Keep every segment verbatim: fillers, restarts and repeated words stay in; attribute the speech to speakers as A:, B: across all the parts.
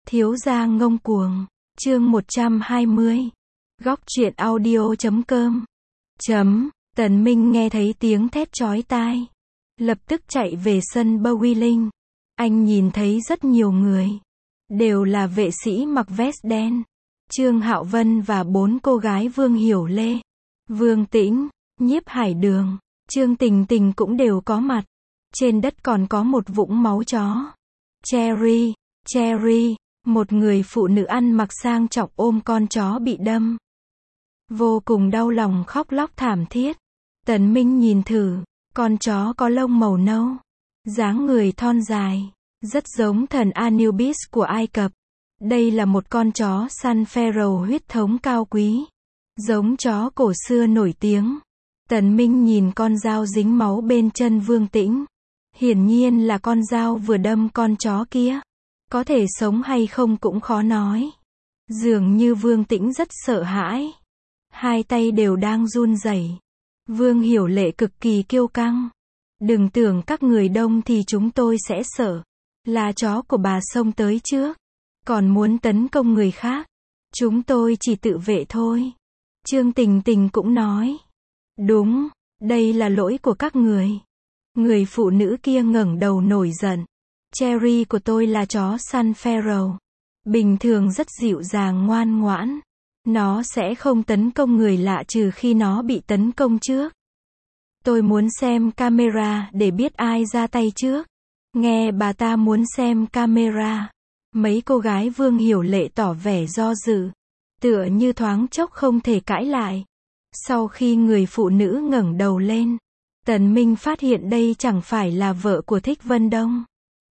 A: Thiếu gia ngông cuồng, chương một trăm hai mươi. Góc truyện audio chấm com. Chấm, Tần Minh nghe thấy tiếng thét chói tai. Lập tức chạy về sân bowling. Anh nhìn thấy rất nhiều người. Đều là vệ sĩ mặc vest đen. Trương Hạo Vân và bốn cô gái Vương Hiểu Lê, Vương Tĩnh, Nhiếp Hải Đường, Trương Tình Tình cũng đều có mặt. Trên đất còn có một vũng máu chó. Cherry, Cherry, một người phụ nữ ăn mặc sang trọng ôm con chó bị đâm. Vô cùng đau lòng khóc lóc thảm thiết. Tần Minh nhìn thử, con chó có lông màu nâu, dáng người thon dài, rất giống thần Anubis của Ai Cập. Đây là một con chó săn Pharaoh huyết thống cao quý, giống chó cổ xưa nổi tiếng. Tần Minh nhìn con dao dính máu bên chân Vương Tĩnh. Hiển nhiên là con dao vừa đâm con chó kia. Có thể sống hay không cũng khó nói. Dường như Vương Tĩnh rất sợ hãi. Hai tay đều đang run rẩy. Vương Hiểu Lệ cực kỳ kiêu căng. Đừng tưởng các người đông thì chúng tôi sẽ sợ. Là chó của bà xông tới trước. Còn muốn tấn công người khác. Chúng tôi chỉ tự vệ thôi. Trương Tình Tình cũng nói. Đúng, đây là lỗi của các người. Người phụ nữ kia ngẩng đầu nổi giận. Cherry của tôi là chó săn Pharaoh. Bình thường rất dịu dàng ngoan ngoãn. Nó sẽ không tấn công người lạ trừ khi nó bị tấn công trước. Tôi muốn xem camera để biết ai ra tay trước. Nghe bà ta muốn xem camera. Mấy cô gái Vương Hiểu Lệ tỏ vẻ do dự. Tựa như thoáng chốc không thể cãi lại. Sau khi người phụ nữ ngẩng đầu lên, Tần Minh phát hiện đây chẳng phải là vợ của Thích Vân Đông.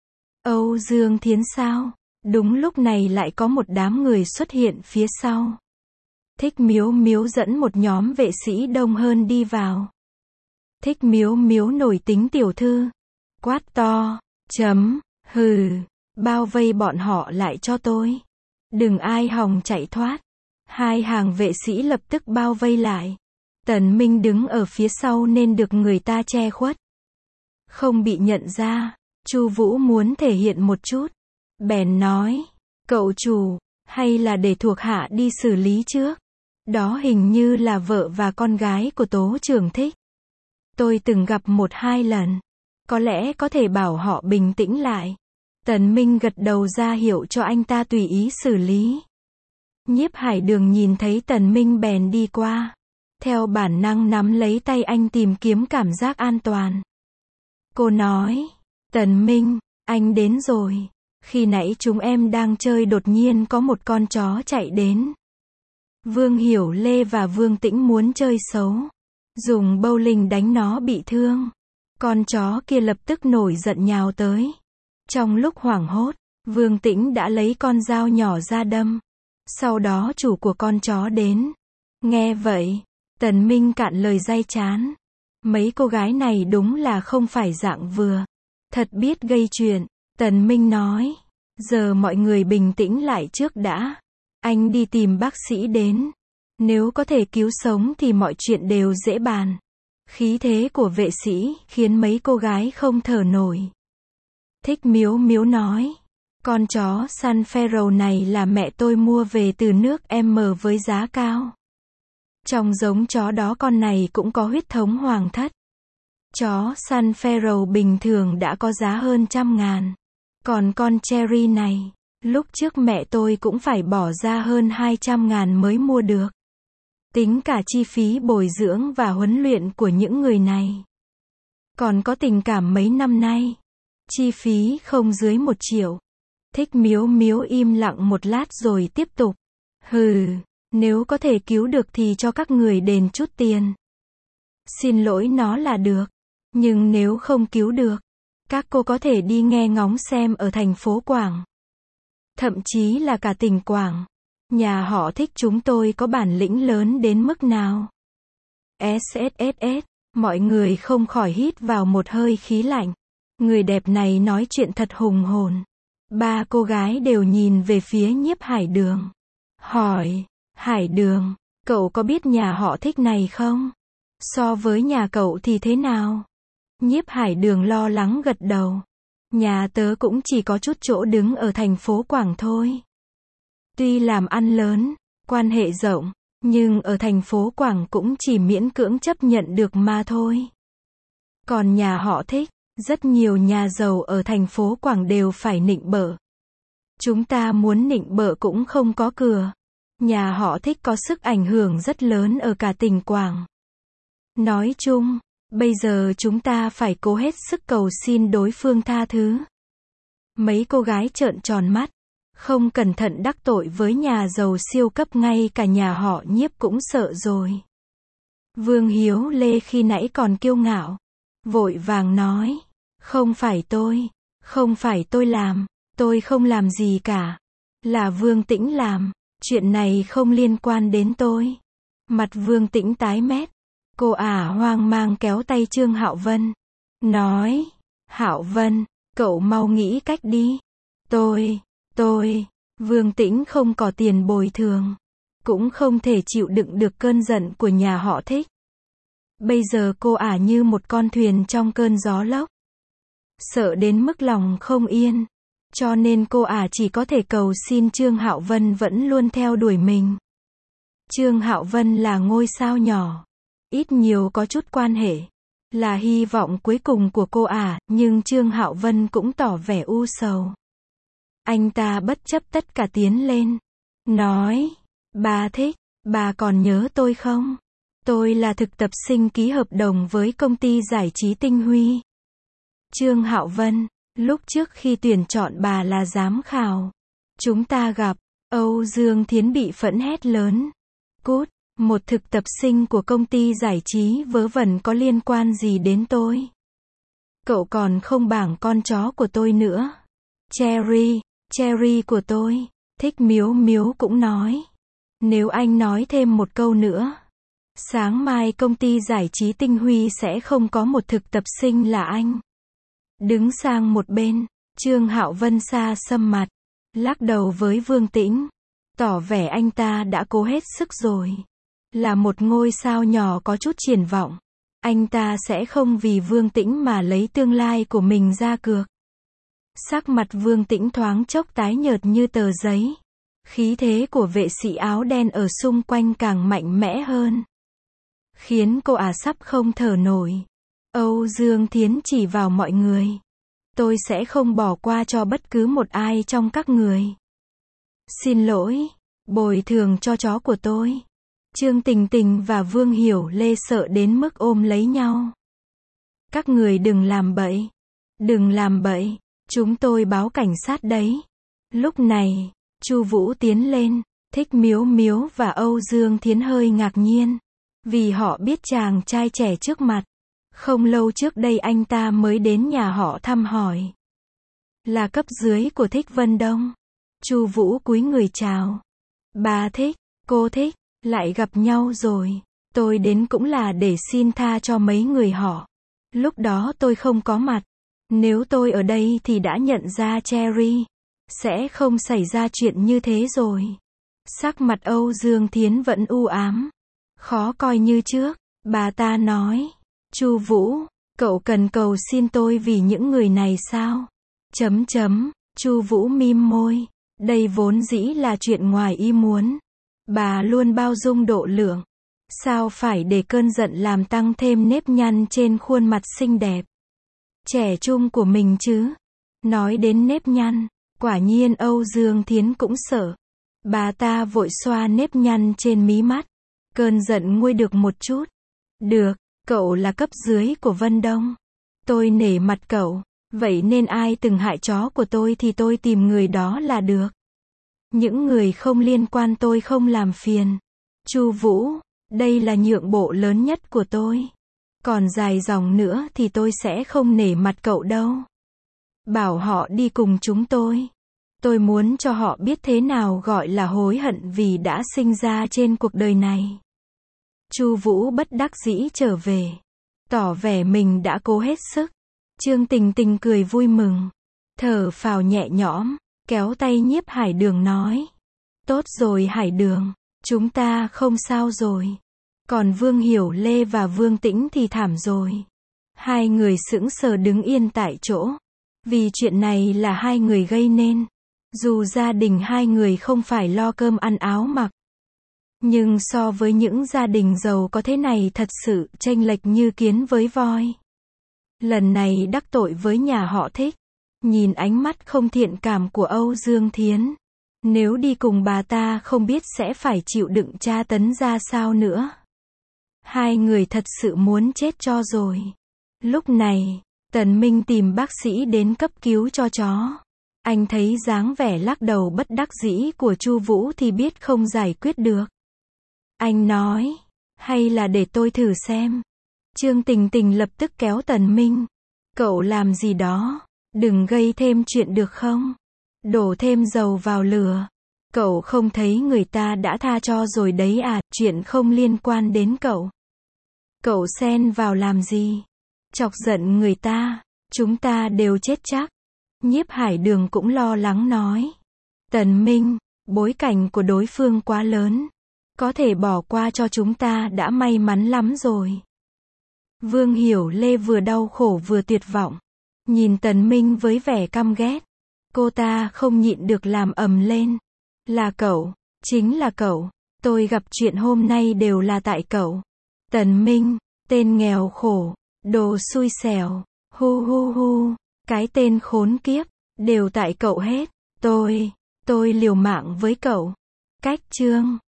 A: Âu Dương Thiến sao? Đúng lúc này lại có một đám người xuất hiện phía sau. Thích Miếu Miếu dẫn một nhóm vệ sĩ đông hơn đi vào. Thích Miếu Miếu nổi tính tiểu thư. Quát to, chấm, hừ, bao vây bọn họ lại cho tôi. Đừng ai hòng chạy thoát. Hai hàng vệ sĩ lập tức bao vây lại. Tần Minh đứng ở phía sau nên được người ta che khuất. Không bị nhận ra, Chu Vũ muốn thể hiện một chút. Bèn nói, cậu chủ, hay là để thuộc hạ đi xử lý trước. Đó hình như là vợ và con gái của Tố Trường Thích. Tôi từng gặp một hai lần. Có lẽ có thể bảo họ bình tĩnh lại. Tần Minh gật đầu ra hiệu cho anh ta tùy ý xử lý. Nhiếp Hải Đường nhìn thấy Tần Minh bèn đi qua. Theo bản năng nắm lấy tay anh tìm kiếm cảm giác an toàn. Cô nói, Tần Minh, anh đến rồi. Khi nãy chúng em đang chơi đột nhiên có một con chó chạy đến. Vương Hiểu Lê và Vương Tĩnh muốn chơi xấu. Dùng bowling đánh nó bị thương. Con chó kia lập tức nổi giận nhào tới. Trong lúc hoảng hốt, Vương Tĩnh đã lấy con dao nhỏ ra đâm. Sau đó chủ của con chó đến. Nghe vậy, Tần Minh cạn lời day chán. Mấy cô gái này đúng là không phải dạng vừa. Thật biết gây chuyện. Tần Minh nói. Giờ mọi người bình tĩnh lại trước đã. Anh đi tìm bác sĩ đến. Nếu có thể cứu sống thì mọi chuyện đều dễ bàn. Khí thế của vệ sĩ khiến mấy cô gái không thở nổi. Thích Miếu Miếu nói. Con chó săn Pharaoh này là mẹ tôi mua về từ nước M với giá cao. Trong giống chó đó con này cũng có huyết thống hoàng thất. Chó săn Pharaoh bình thường đã có giá hơn trăm ngàn. Còn con Cherry này, lúc trước mẹ tôi cũng phải bỏ ra hơn hai trăm ngàn mới mua được. Tính cả chi phí bồi dưỡng và huấn luyện của những người này. Còn có tình cảm mấy năm nay. Chi phí không dưới một triệu. Thích Miếu Miếu im lặng một lát rồi tiếp tục. Hừ, nếu có thể cứu được thì cho các người đền chút tiền. Xin lỗi nó là được. Nhưng nếu không cứu được, các cô có thể đi nghe ngóng xem ở thành phố Quảng. Thậm chí là cả tỉnh Quảng. Nhà họ Thích chúng tôi có bản lĩnh lớn đến mức nào. ét ét ét ét, mọi người không khỏi hít vào một hơi khí lạnh. Người đẹp này nói chuyện thật hùng hồn. Ba cô gái đều nhìn về phía Nhiếp Hải Đường. Hỏi, Hải Đường, cậu có biết nhà họ Thích này không? So với nhà cậu thì thế nào? Nhiếp Hải Đường lo lắng gật đầu. Nhà tớ cũng chỉ có chút chỗ đứng ở thành phố Quảng thôi. Tuy làm ăn lớn, quan hệ rộng, nhưng ở thành phố Quảng cũng chỉ miễn cưỡng chấp nhận được mà thôi. Còn nhà họ Thích, rất nhiều nhà giàu ở thành phố Quảng đều phải nịnh bợ. Chúng ta muốn nịnh bợ cũng không có cửa. Nhà họ Thích có sức ảnh hưởng rất lớn ở cả tỉnh Quảng. Nói chung, bây giờ chúng ta phải cố hết sức cầu xin đối phương tha thứ. Mấy cô gái trợn tròn mắt, không cẩn thận đắc tội với nhà giàu siêu cấp, ngay cả nhà họ Nhiếp cũng sợ rồi. Vương Hiếu Lê khi nãy còn kiêu ngạo, vội vàng nói, không phải tôi, không phải tôi làm, tôi không làm gì cả. Là Vương Tĩnh làm, chuyện này không liên quan đến tôi. Mặt Vương Tĩnh tái mét, cô ả hoang mang kéo tay Trương Hạo Vân, nói, Hạo Vân, cậu mau nghĩ cách đi. Tôi, tôi, Vương Tĩnh không có tiền bồi thường, cũng không thể chịu đựng được cơn giận của nhà họ Thích. Bây giờ cô ả như một con thuyền trong cơn gió lốc, sợ đến mức lòng không yên, cho nên cô ả chỉ có thể cầu xin Trương Hạo Vân vẫn luôn theo đuổi mình. Trương Hạo Vân là ngôi sao nhỏ, ít nhiều có chút quan hệ, là hy vọng cuối cùng của cô ả, nhưng Trương Hạo Vân cũng tỏ vẻ u sầu. Anh ta bất chấp tất cả tiến lên, nói, bà Thích, bà còn nhớ tôi không? Tôi là thực tập sinh ký hợp đồng với công ty giải trí Tinh Huy. Trương Hạo Vân, lúc trước khi tuyển chọn bà là giám khảo, chúng ta gặp. Âu Dương Thiến bị phẫn hét lớn, cút, một thực tập sinh của công ty giải trí vớ vẩn có liên quan gì đến tôi? Cậu còn không bảng con chó của tôi nữa. Cherry, Cherry của tôi. Thích Miếu Miếu cũng nói, nếu anh nói thêm một câu nữa, sáng mai công ty giải trí Tinh Huy sẽ không có một thực tập sinh là anh. Đứng sang một bên, Trương Hạo Vân xa sầm mặt, lắc đầu với Vương Tĩnh, tỏ vẻ anh ta đã cố hết sức rồi. Là một ngôi sao nhỏ có chút triển vọng, anh ta sẽ không vì Vương Tĩnh mà lấy tương lai của mình ra cược. Sắc mặt Vương Tĩnh thoáng chốc tái nhợt như tờ giấy. Khí thế của vệ sĩ áo đen ở xung quanh càng mạnh mẽ hơn, khiến cô ả sắp không thở nổi. Âu Dương Thiến chỉ vào mọi người. Tôi sẽ không bỏ qua cho bất cứ một ai trong các người. Xin lỗi, bồi thường cho chó của tôi. Trương Tình Tình và Vương Hiểu Lê sợ đến mức ôm lấy nhau. Các người đừng làm bậy. Đừng làm bậy, chúng tôi báo cảnh sát đấy. Lúc này, Chu Vũ tiến lên, Thích Miếu Miếu và Âu Dương Thiến hơi ngạc nhiên, vì họ biết chàng trai trẻ trước mặt. Không lâu trước đây anh ta mới đến nhà họ thăm hỏi. Là cấp dưới của Thích Vân Đông. Chu Vũ cúi người chào. Bà Thích, cô Thích, lại gặp nhau rồi. Tôi đến cũng là để xin tha cho mấy người họ. Lúc đó tôi không có mặt. Nếu tôi ở đây thì đã nhận ra Cherry. Sẽ không xảy ra chuyện như thế rồi. Sắc mặt Âu Dương Thiến vẫn u ám, khó coi như trước. Bà ta nói, Chu Vũ, cậu cần cầu xin tôi vì những người này sao? Chấm chấm, Chu Vũ mím môi, đây vốn dĩ là chuyện ngoài ý muốn. Bà luôn bao dung độ lượng, sao phải để cơn giận làm tăng thêm nếp nhăn trên khuôn mặt xinh đẹp, trẻ trung của mình chứ? Nói đến nếp nhăn, quả nhiên Âu Dương Thiến cũng sợ. Bà ta vội xoa nếp nhăn trên mí mắt, cơn giận nguôi được một chút. Được, cậu là cấp dưới của Vân Đông. Tôi nể mặt cậu, vậy nên ai từng hại chó của tôi thì tôi tìm người đó là được. Những người không liên quan tôi không làm phiền. Chu Vũ, đây là nhượng bộ lớn nhất của tôi. Còn dài dòng nữa thì tôi sẽ không nể mặt cậu đâu. Bảo họ đi cùng chúng tôi. Tôi muốn cho họ biết thế nào gọi là hối hận vì đã sinh ra trên cuộc đời này. Chu Vũ bất đắc dĩ trở về, tỏ vẻ mình đã cố hết sức. Trương Tình Tình cười vui mừng, thở phào nhẹ nhõm, kéo tay Nhiếp Hải Đường nói, tốt rồi Hải Đường, chúng ta không sao rồi. Còn Vương Hiểu Lê và Vương Tĩnh thì thảm rồi. Hai người sững sờ đứng yên tại chỗ, vì chuyện này là hai người gây nên. Dù gia đình hai người không phải lo cơm ăn áo mặc, nhưng so với những gia đình giàu có thế này thật sự chênh lệch như kiến với voi. Lần này đắc tội với nhà họ Thích. Nhìn ánh mắt không thiện cảm của Âu Dương Thiến. Nếu đi cùng bà ta không biết sẽ phải chịu đựng tra tấn ra sao nữa. Hai người thật sự muốn chết cho rồi. Lúc này, Tần Minh tìm bác sĩ đến cấp cứu cho chó. Anh thấy dáng vẻ lắc đầu bất đắc dĩ của Chu Vũ thì biết không giải quyết được. Anh nói, hay là để tôi thử xem. Trương Tình Tình lập tức kéo Tần Minh. Cậu làm gì đó, đừng gây thêm chuyện được không? Đổ thêm dầu vào lửa. Cậu không thấy người ta đã tha cho rồi đấy à, chuyện không liên quan đến cậu. Cậu xen vào làm gì? Chọc giận người ta, chúng ta đều chết chắc. Nhiếp Hải Đường cũng lo lắng nói. Tần Minh, bối cảnh của đối phương quá lớn. Có thể bỏ qua cho chúng ta đã may mắn lắm rồi. Vương Hiểu Lê vừa đau khổ vừa tuyệt vọng. Nhìn Tần Minh với vẻ căm ghét. Cô ta không nhịn được làm ầm lên. Là cậu, chính là cậu. Tôi gặp chuyện hôm nay đều là tại cậu. Tần Minh, tên nghèo khổ, đồ xui xẻo, hu hu hu, cái tên khốn kiếp, đều tại cậu hết. Tôi, tôi liều mạng với cậu. Cách chương